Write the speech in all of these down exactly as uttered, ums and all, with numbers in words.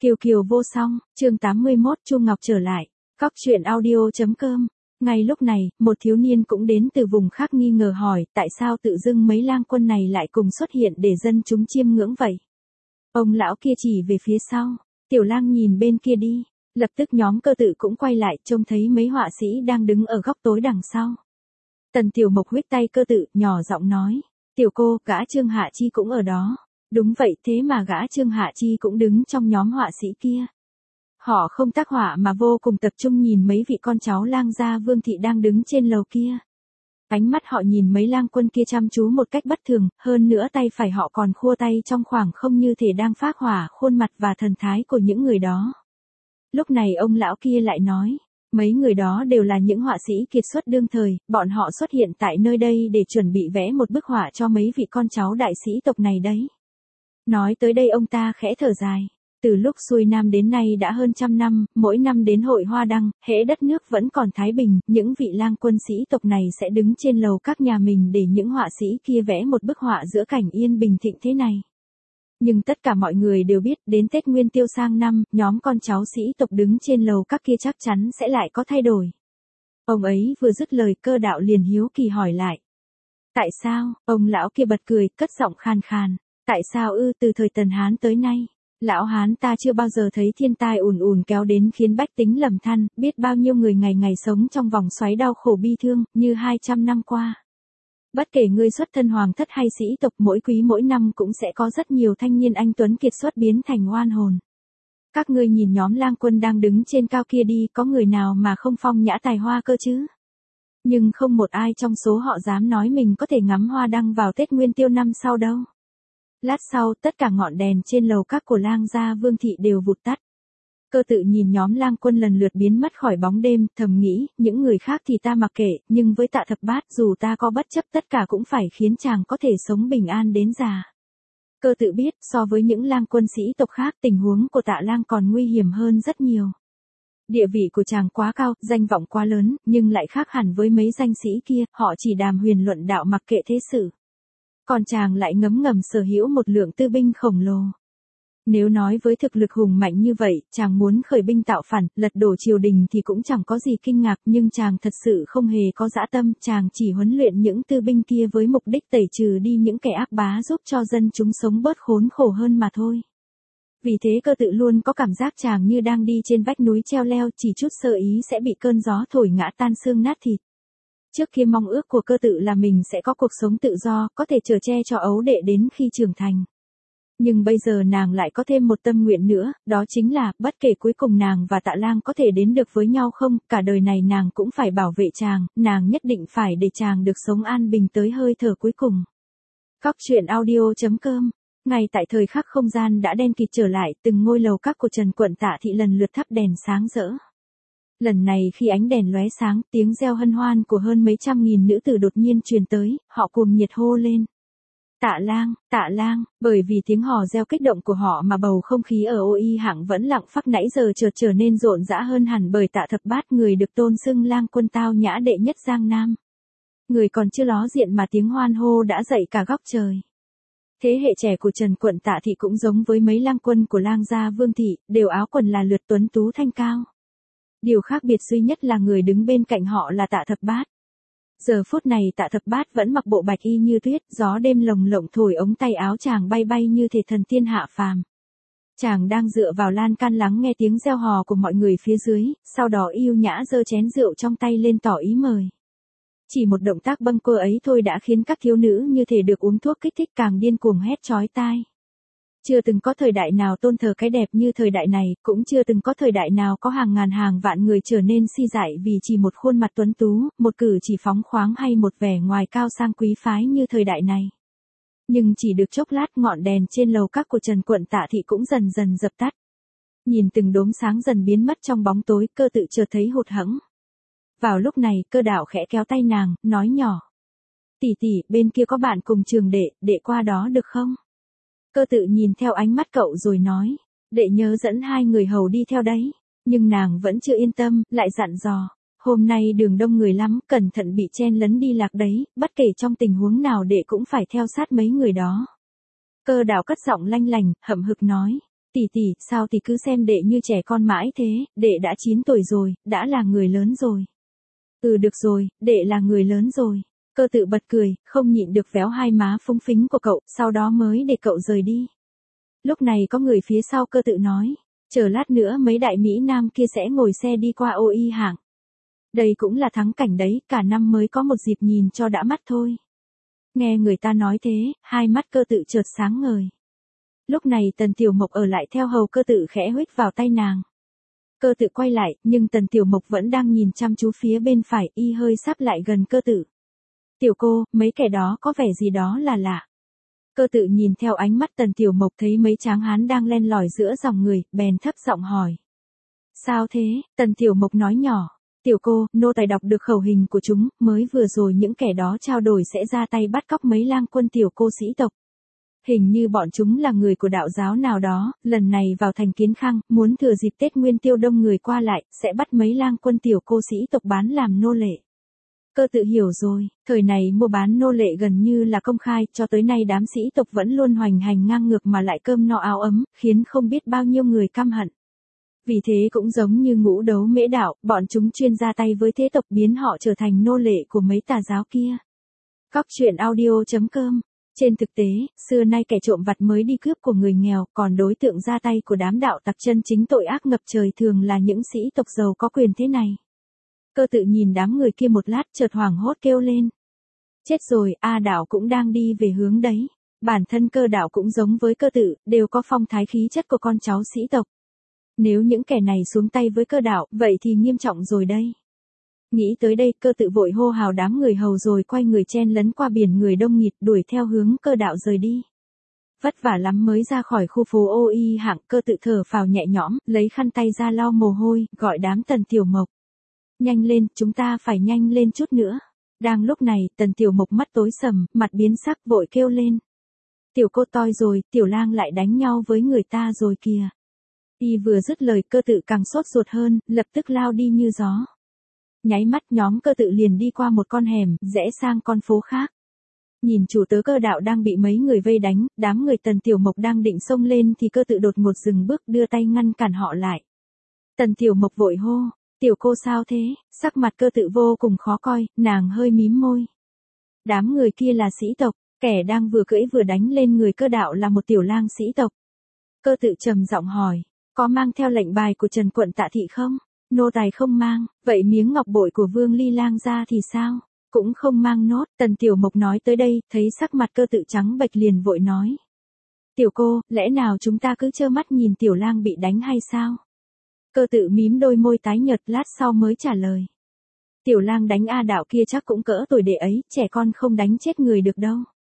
Kiều Kiều vô song, chương tám mươi mốt Chu Ngọc trở lại. Cóc truyện audio.com. Ngay lúc này, một thiếu niên cũng đến từ vùng khác nghi ngờ hỏi, tại sao tự dưng mấy lang quân này lại cùng xuất hiện để dân chúng chiêm ngưỡng vậy? Ông lão kia chỉ về phía sau, tiểu lang nhìn bên kia đi. Lập tức nhóm Cơ Tự cũng quay lại, trông thấy mấy họa sĩ đang đứng ở góc tối đằng sau. Tần Tiểu Mộc huých tay Cơ Tự, nhỏ giọng nói, tiểu cô, gã Trương Hạ Chi cũng ở đó. Đúng vậy, thế mà gã Trương Hạ Chi cũng đứng trong nhóm họa sĩ kia. Họ không tác họa mà vô cùng tập trung nhìn mấy vị con cháu lang gia Vương thị đang đứng trên lầu kia. Ánh mắt họ nhìn mấy lang quân kia chăm chú một cách bất thường, hơn nữa tay phải họ còn khua tay trong khoảng không như thể đang phác họa khuôn mặt và thần thái của những người đó. Lúc này ông lão kia lại nói, mấy người đó đều là những họa sĩ kiệt xuất đương thời, bọn họ xuất hiện tại nơi đây để chuẩn bị vẽ một bức họa cho mấy vị con cháu đại sĩ tộc này đấy. Nói tới đây ông ta khẽ thở dài. Từ lúc xuôi nam đến nay đã hơn trăm năm, mỗi năm đến hội hoa đăng, hễ đất nước vẫn còn thái bình, những vị lang quân sĩ tộc này sẽ đứng trên lầu các nhà mình để những họa sĩ kia vẽ một bức họa giữa cảnh yên bình thịnh thế này. Nhưng tất cả mọi người đều biết, đến Tết Nguyên Tiêu sang năm, nhóm con cháu sĩ tộc đứng trên lầu các kia chắc chắn sẽ lại có thay đổi. Ông ấy vừa dứt lời, Cơ Đạo liền hiếu kỳ hỏi lại. Tại sao? Ông lão kia bật cười, cất giọng khan khan. Tại sao ư? Từ thời Tần Hán tới nay, lão Hán ta chưa bao giờ thấy thiên tai ùn ùn kéo đến khiến bách tính lầm than, biết bao nhiêu người ngày ngày sống trong vòng xoáy đau khổ bi thương, như hai trăm năm qua. Bất kể ngươi xuất thân hoàng thất hay sĩ tộc, mỗi quý mỗi năm cũng sẽ có rất nhiều thanh niên anh tuấn kiệt xuất biến thành oan hồn. Các ngươi nhìn nhóm lang quân đang đứng trên cao kia đi, có người nào mà không phong nhã tài hoa cơ chứ? Nhưng không một ai trong số họ dám nói mình có thể ngắm hoa đăng vào Tết Nguyên Tiêu năm sau đâu. Lát sau, tất cả ngọn đèn trên lầu các của lang gia Vương thị đều vụt tắt. Cơ Tự nhìn nhóm lang quân lần lượt biến mất khỏi bóng đêm, thầm nghĩ, những người khác thì ta mặc kệ, nhưng với Tạ Thập Bát dù ta có bất chấp tất cả cũng phải khiến chàng có thể sống bình an đến già. Cơ Tự biết, so với những lang quân sĩ tộc khác, tình huống của Tạ Lang còn nguy hiểm hơn rất nhiều. Địa vị của chàng quá cao, danh vọng quá lớn, nhưng lại khác hẳn với mấy danh sĩ kia, họ chỉ đàm huyền luận đạo mặc kệ thế sự. Còn chàng lại ngấm ngầm sở hữu một lượng tư binh khổng lồ. Nếu nói với thực lực hùng mạnh như vậy, chàng muốn khởi binh tạo phản, lật đổ triều đình thì cũng chẳng có gì kinh ngạc, nhưng chàng thật sự không hề có dã tâm, chàng chỉ huấn luyện những tư binh kia với mục đích tẩy trừ đi những kẻ ác bá giúp cho dân chúng sống bớt khốn khổ hơn mà thôi. Vì thế Cơ Tự luôn có cảm giác chàng như đang đi trên vách núi treo leo, chỉ chút sơ ý sẽ bị cơn gió thổi ngã tan xương nát thịt. Trước kia mong ước của Cơ Tự là mình sẽ có cuộc sống tự do, có thể chở che cho ấu đệ đến khi trưởng thành. Nhưng bây giờ nàng lại có thêm một tâm nguyện nữa, đó chính là, bất kể cuối cùng nàng và Tạ Lang có thể đến được với nhau không, cả đời này nàng cũng phải bảo vệ chàng, nàng nhất định phải để chàng được sống an bình tới hơi thở cuối cùng. Cóc truyện audio.com. Ngay tại thời khắc không gian đã đen kịt trở lại, từng ngôi lầu các của Trần Quận Tạ thị lần lượt thắp đèn sáng rỡ. Lần này khi ánh đèn lóe sáng, tiếng reo hân hoan của hơn mấy trăm nghìn nữ tử đột nhiên truyền tới, họ cuồng nhiệt hô lên. Tạ Lang, Tạ Lang, bởi vì tiếng hò reo kích động của họ mà bầu không khí ở ô y hạng vẫn lặng phắc nãy giờ chợt trở nên rộn rã hơn hẳn bởi Tạ Thập Bát, người được tôn xưng lang quân tao nhã đệ nhất Giang Nam. Người còn chưa ló diện mà tiếng hoan hô đã dậy cả góc trời. Thế hệ trẻ của Trần Quận Tạ thị cũng giống với mấy lang quân của lang gia Vương thị, đều áo quần là lượt tuấn tú thanh cao. Điều khác biệt duy nhất là người đứng bên cạnh họ là Tạ Thập Bát. Giờ phút này Tạ Thập Bát vẫn mặc bộ bạch y như tuyết, gió đêm lồng lộng thổi ống tay áo chàng bay bay như thể thần tiên hạ phàm. Chàng đang dựa vào lan can lắng nghe tiếng reo hò của mọi người phía dưới, sau đó yêu nhã giơ chén rượu trong tay lên tỏ ý mời. Chỉ một động tác bâng quơ ấy thôi đã khiến các thiếu nữ như thể được uống thuốc kích thích càng điên cuồng hét chói tai. Chưa từng có thời đại nào tôn thờ cái đẹp như thời đại này, cũng chưa từng có thời đại nào có hàng ngàn hàng vạn người trở nên si dại vì chỉ một khuôn mặt tuấn tú, một cử chỉ phóng khoáng hay một vẻ ngoài cao sang quý phái như thời đại này. Nhưng chỉ được chốc lát ngọn đèn trên lầu các của Trần Quận Tạ thị cũng dần dần dập tắt. Nhìn từng đốm sáng dần biến mất trong bóng tối, Cơ Tự chợt thấy hụt hẫng. Vào lúc này, Cơ Đạo khẽ kéo tay nàng, nói nhỏ. Tỷ tỷ, bên kia có bạn cùng trường đệ, đệ qua đó được không? Cơ Tự nhìn theo ánh mắt cậu rồi nói, đệ nhớ dẫn hai người hầu đi theo đấy, nhưng nàng vẫn chưa yên tâm, lại dặn dò, hôm nay đường đông người lắm, cẩn thận bị chen lấn đi lạc đấy, bất kể trong tình huống nào đệ cũng phải theo sát mấy người đó. Cơ Đạo cất giọng lanh lành, hậm hực nói, Tỷ tỷ, sao tỷ cứ xem đệ như trẻ con mãi thế, đệ đã chín tuổi rồi, đã là người lớn rồi. Ừ được rồi, đệ là người lớn rồi. Cơ tự bật cười, không nhịn được véo hai má phúng phính của cậu, sau đó mới để cậu rời đi. Lúc này có người phía sau cơ tự nói, chờ lát nữa mấy đại Mỹ Nam kia sẽ ngồi xe đi qua ô y hạng. Đây cũng là thắng cảnh đấy, cả năm mới có một dịp nhìn cho đã mắt thôi. Nghe người ta nói thế, hai mắt cơ tự chợt sáng ngời. Lúc này Tần Tiểu Mộc ở lại theo hầu cơ tự khẽ huých vào tay nàng. Cơ tự quay lại, nhưng Tần Tiểu Mộc vẫn đang nhìn chăm chú phía bên phải, y hơi sắp lại gần cơ tự. Tiểu cô, mấy kẻ đó có vẻ gì đó là lạ. Cơ tự nhìn theo ánh mắt Tần Tiểu Mộc thấy mấy tráng hán đang len lỏi giữa dòng người, bèn thấp giọng hỏi. Sao thế? Tần Tiểu Mộc nói nhỏ. Tiểu cô, nô tài đọc được khẩu hình của chúng, mới vừa rồi những kẻ đó trao đổi sẽ ra tay bắt cóc mấy lang quân tiểu cô sĩ tộc. Hình như bọn chúng là người của đạo giáo nào đó, lần này vào thành Kiến Khang, muốn thừa dịp Tết Nguyên Tiêu đông người qua lại, sẽ bắt mấy lang quân tiểu cô sĩ tộc bán làm nô lệ. Cơ tự hiểu rồi, thời này mua bán nô lệ gần như là công khai, cho tới nay đám sĩ tộc vẫn luôn hoành hành ngang ngược mà lại cơm no áo ấm, khiến không biết bao nhiêu người căm hận. Vì thế cũng giống như ngũ đấu mễ đạo, bọn chúng chuyên ra tay với thế tộc biến họ trở thành nô lệ của mấy tà giáo kia. Cóc truyện audio chấm com. Trên thực tế, xưa nay kẻ trộm vặt mới đi cướp của người nghèo, còn đối tượng ra tay của đám đạo tặc chân chính tội ác ngập trời thường là những sĩ tộc giàu có quyền thế này. Cơ tự nhìn đám người kia một lát chợt hoảng hốt kêu lên. Chết rồi, A đạo cũng đang đi về hướng đấy. Bản thân cơ đạo cũng giống với cơ tự, đều có phong thái khí chất của con cháu sĩ tộc. Nếu những kẻ này xuống tay với cơ đạo, vậy thì nghiêm trọng rồi đây. Nghĩ tới đây, cơ tự vội hô hào đám người hầu rồi quay người chen lấn qua biển người đông nghịt đuổi theo hướng cơ đạo rời đi. Vất vả lắm mới ra khỏi khu phố ô y hạng, cơ tự thở phào nhẹ nhõm, lấy khăn tay ra lau mồ hôi, gọi đám Tần Tiểu Mộc. Nhanh lên, chúng ta phải nhanh lên chút nữa. Đang lúc này, Tần Tiểu Mộc mắt tối sầm, mặt biến sắc vội kêu lên. Tiểu cô toi rồi, Tiểu lang lại đánh nhau với người ta rồi kìa. Y vừa dứt lời cơ tự càng sốt ruột hơn, lập tức lao đi như gió. Nháy mắt nhóm cơ tự liền đi qua một con hẻm, rẽ sang con phố khác. Nhìn chủ tớ cơ đạo đang bị mấy người vây đánh, đám người Tần Tiểu Mộc đang định xông lên thì cơ tự đột ngột dừng bước đưa tay ngăn cản họ lại. Tần Tiểu Mộc vội hô, tiểu cô sao thế, sắc mặt cơ tự vô cùng khó coi, nàng hơi mím môi. Đám người kia là sĩ tộc, kẻ đang vừa cưỡi vừa đánh lên người cơ đạo là một tiểu lang sĩ tộc. Cơ tự trầm giọng hỏi, có mang theo lệnh bài của Trần quận Tạ thị không? Nô tài không mang, vậy miếng ngọc bội của Vương Ly lang ra thì sao? Cũng không mang nốt. Tần Tiểu Mộc nói tới đây, thấy sắc mặt cơ tự trắng bệch liền vội nói. Tiểu cô, lẽ nào chúng ta cứ trơ mắt nhìn tiểu lang bị đánh hay sao? Cơ tự mím đôi môi tái nhợt lát sau mới trả lời. Tiểu lang đánh A đạo kia chắc cũng cỡ tuổi đệ ấy, trẻ con không đánh chết người được đâu.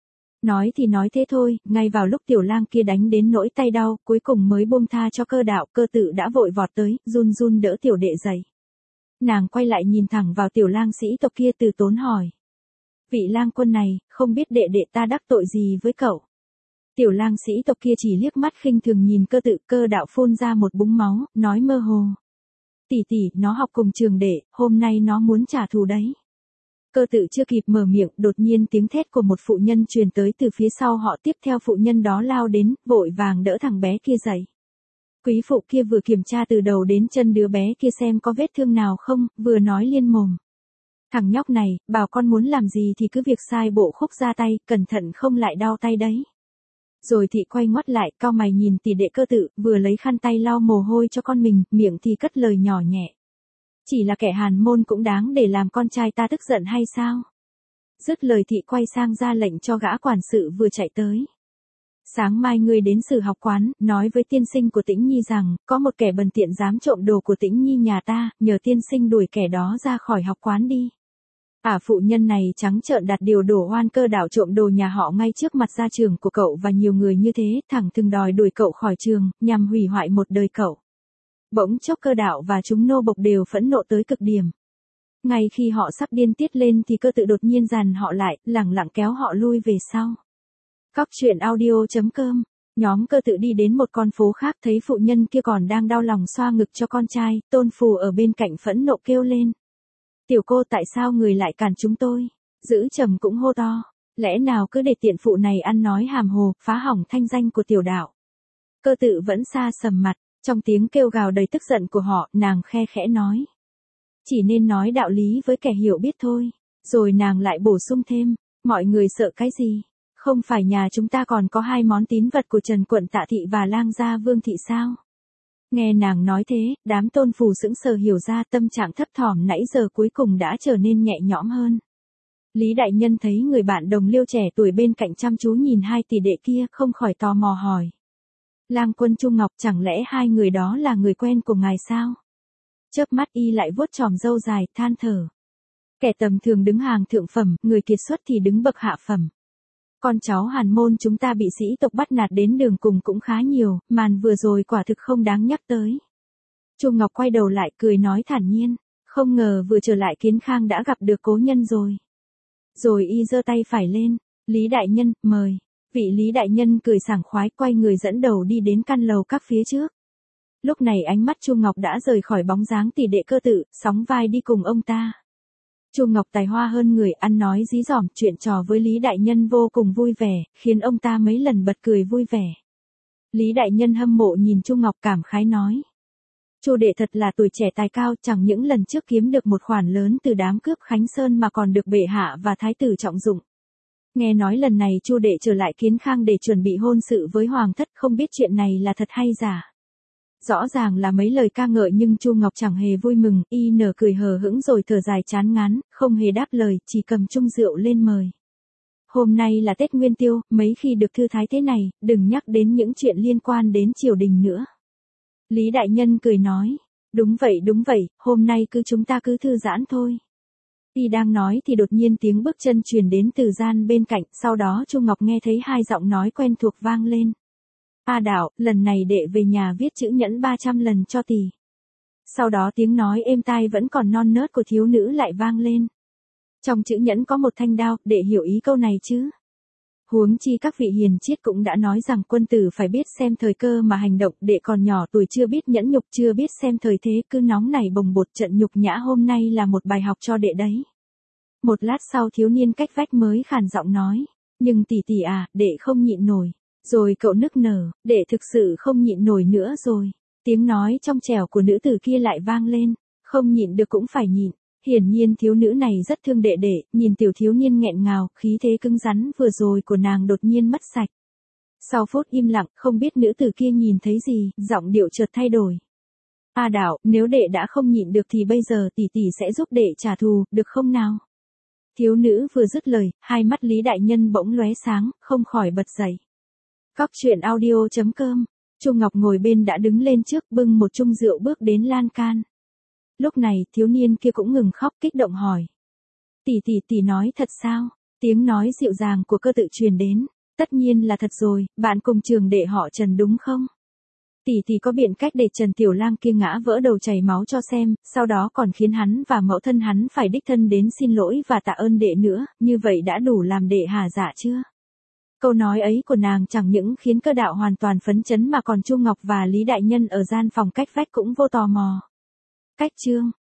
Nói thì nói thế thôi, ngay vào lúc tiểu lang kia đánh đến nỗi tay đau, cuối cùng mới buông tha cho cơ đạo, cơ tự đã vội vọt tới, run run đỡ tiểu đệ dậy. Nàng quay lại nhìn thẳng vào tiểu lang sĩ tộc kia từ tốn hỏi. Vị lang quân này, không biết đệ đệ ta đắc tội gì với cậu? Tiểu lang sĩ tộc kia chỉ liếc mắt khinh thường nhìn cơ tự, cơ đạo phun ra một búng máu, nói mơ hồ. Tỷ tỷ, nó học cùng trường đệ, hôm nay nó muốn trả thù đấy. Cơ tự chưa kịp mở miệng, đột nhiên tiếng thét của một phụ nhân truyền tới từ phía sau họ, tiếp theo phụ nhân đó lao đến, vội vàng đỡ thằng bé kia dậy. Quý phụ kia vừa kiểm tra từ đầu đến chân đứa bé kia xem có vết thương nào không, vừa nói liên mồm. Thằng nhóc này, bảo con muốn làm gì thì cứ việc sai bộ khúc ra tay, cẩn thận không lại đau tay đấy. Rồi thị quay ngoắt lại, cau mày nhìn tỷ đệ cơ tự, vừa lấy khăn tay lau mồ hôi cho con mình, miệng thì cất lời nhỏ nhẹ. Chỉ là kẻ hàn môn cũng đáng để làm con trai ta tức giận hay sao? Dứt lời thị quay sang ra lệnh cho gã quản sự vừa chạy tới. Sáng mai ngươi đến sử học quán, nói với tiên sinh của Tĩnh Nhi rằng, có một kẻ bần tiện dám trộm đồ của Tĩnh Nhi nhà ta, nhờ tiên sinh đuổi kẻ đó ra khỏi học quán đi. Ả phụ nhân này trắng trợn đặt điều đổ oan cơ đạo trộm đồ nhà họ ngay trước mặt gia trường của cậu và nhiều người như thế, thẳng thừng đòi đuổi cậu khỏi trường, nhằm hủy hoại một đời cậu. Bỗng chốc cơ đạo và chúng nô bộc đều phẫn nộ tới cực điểm. Ngay khi họ sắp điên tiết lên thì cơ tự đột nhiên dàn họ lại, lẳng lặng kéo họ lui về sau. Cóc truyện audio chấm com. Nhóm cơ tự đi đến một con phố khác, thấy phụ nhân kia còn đang đau lòng xoa ngực cho con trai, Tôn Phù ở bên cạnh phẫn nộ kêu lên. Tiểu cô, tại sao người lại cản chúng tôi? Giữ trầm cũng hô to. Lẽ nào cứ để tiện phụ này ăn nói hàm hồ, phá hỏng thanh danh của tiểu đạo. Cơ Tự vẫn xa sầm mặt, trong tiếng kêu gào đầy tức giận của họ, nàng khe khẽ nói. Chỉ nên nói đạo lý với kẻ hiểu biết thôi. Rồi nàng lại bổ sung thêm, mọi người sợ cái gì? Không phải nhà chúng ta còn có hai món tín vật của Trần Quận Tạ Thị và Lang gia Vương Thị sao? Nghe nàng nói thế, đám tôn phù sững sờ hiểu ra tâm trạng thấp thỏm nãy giờ cuối cùng đã trở nên nhẹ nhõm hơn. Lý đại nhân thấy người bạn đồng liêu trẻ tuổi bên cạnh chăm chú nhìn hai tỷ đệ kia, không khỏi tò mò hỏi. Lang Quân Chu Ngọc, chẳng lẽ hai người đó là người quen của ngài sao? Chớp mắt y lại vuốt chòm râu dài, than thở. Kẻ tầm thường đứng hàng thượng phẩm, người kiệt xuất thì đứng bậc hạ phẩm. Con cháu Hàn môn chúng ta bị sĩ tộc bắt nạt đến đường cùng cũng khá nhiều, màn vừa rồi quả thực không đáng nhắc tới. Chu Ngọc quay đầu lại cười nói thản nhiên, không ngờ vừa trở lại Kiến Khang đã gặp được cố nhân rồi. Rồi y giơ tay phải lên, Lý đại nhân, mời. Vị Lý đại nhân cười sảng khoái quay người dẫn đầu đi đến căn lầu các phía trước. Lúc này ánh mắt Chu Ngọc đã rời khỏi bóng dáng tỷ đệ Cơ Tự, sóng vai đi cùng ông ta. Chu Ngọc tài hoa hơn người, ăn nói dí dỏm, chuyện trò với Lý đại nhân vô cùng vui vẻ, khiến ông ta mấy lần bật cười vui vẻ. Lý đại nhân hâm mộ nhìn Chu Ngọc cảm khái nói. Chu đệ thật là tuổi trẻ tài cao, chẳng những lần trước kiếm được một khoản lớn từ đám cướp Khánh Sơn mà còn được bệ hạ và thái tử trọng dụng. Nghe nói lần này Chu đệ trở lại Kiến Khang để chuẩn bị hôn sự với hoàng thất, không biết chuyện này là thật hay giả. Rõ ràng là mấy lời ca ngợi nhưng Chu Ngọc chẳng hề vui mừng, y nở cười hờ hững rồi thở dài chán ngán, không hề đáp lời, chỉ cầm chung rượu lên mời. Hôm nay là Tết Nguyên Tiêu, mấy khi được thư thái thế này, đừng nhắc đến những chuyện liên quan đến triều đình nữa. Lý đại nhân cười nói, đúng vậy đúng vậy, hôm nay cứ chúng ta cứ thư giãn thôi. Y đang nói thì đột nhiên tiếng bước chân truyền đến từ gian bên cạnh, sau đó Chu Ngọc nghe thấy hai giọng nói quen thuộc vang lên. A Đạo, lần này đệ về nhà viết chữ nhẫn ba trăm lần cho tỷ. Sau đó tiếng nói êm tai vẫn còn non nớt của thiếu nữ lại vang lên. Trong chữ nhẫn có một thanh đao, đệ hiểu ý câu này chứ? Huống chi các vị hiền triết cũng đã nói rằng quân tử phải biết xem thời cơ mà hành động, đệ còn nhỏ tuổi chưa biết nhẫn nhục, chưa biết xem thời thế, cứ nóng nảy bồng bột, trận nhục nhã hôm nay là một bài học cho đệ đấy. Một lát sau thiếu niên cách vách mới khàn giọng nói, nhưng tỷ tỷ à, đệ không nhịn nổi. Rồi cậu nức nở, đệ thực sự không nhịn nổi nữa rồi. Tiếng nói trong trẻo của nữ tử kia lại vang lên, không nhịn được cũng phải nhịn. Hiển nhiên thiếu nữ này rất thương đệ đệ, nhìn tiểu thiếu niên nghẹn ngào, khí thế cứng rắn vừa rồi của nàng đột nhiên mất sạch. Sau phút im lặng, không biết nữ tử kia nhìn thấy gì, giọng điệu chợt thay đổi. A Đạo, nếu đệ đã không nhịn được thì bây giờ tỷ tỷ sẽ giúp đệ trả thù, được không nào? Thiếu nữ vừa dứt lời, hai mắt Lý đại nhân bỗng lóe sáng, không khỏi bật dậy. Cóc truyện audio chấm com, Chu Ngọc ngồi bên đã đứng lên trước, bưng một chung rượu bước đến lan can. Lúc này, thiếu niên kia cũng ngừng khóc, kích động hỏi. Tỷ tỷ tỷ nói thật sao? Tiếng nói dịu dàng của Cơ Tự truyền đến. Tất nhiên là thật rồi, bạn cùng trường đệ họ Trần đúng không? Tỷ tỷ có biện cách để Trần Tiểu Lang kia ngã vỡ đầu chảy máu cho xem, sau đó còn khiến hắn và mẫu thân hắn phải đích thân đến xin lỗi và tạ ơn đệ nữa, như vậy đã đủ làm đệ hà dạ chưa? Câu nói ấy của nàng chẳng những khiến Cơ Đạo hoàn toàn phấn chấn mà còn Chu Ngọc và Lý đại nhân ở gian phòng cách vách cũng vô tò mò. Cách chương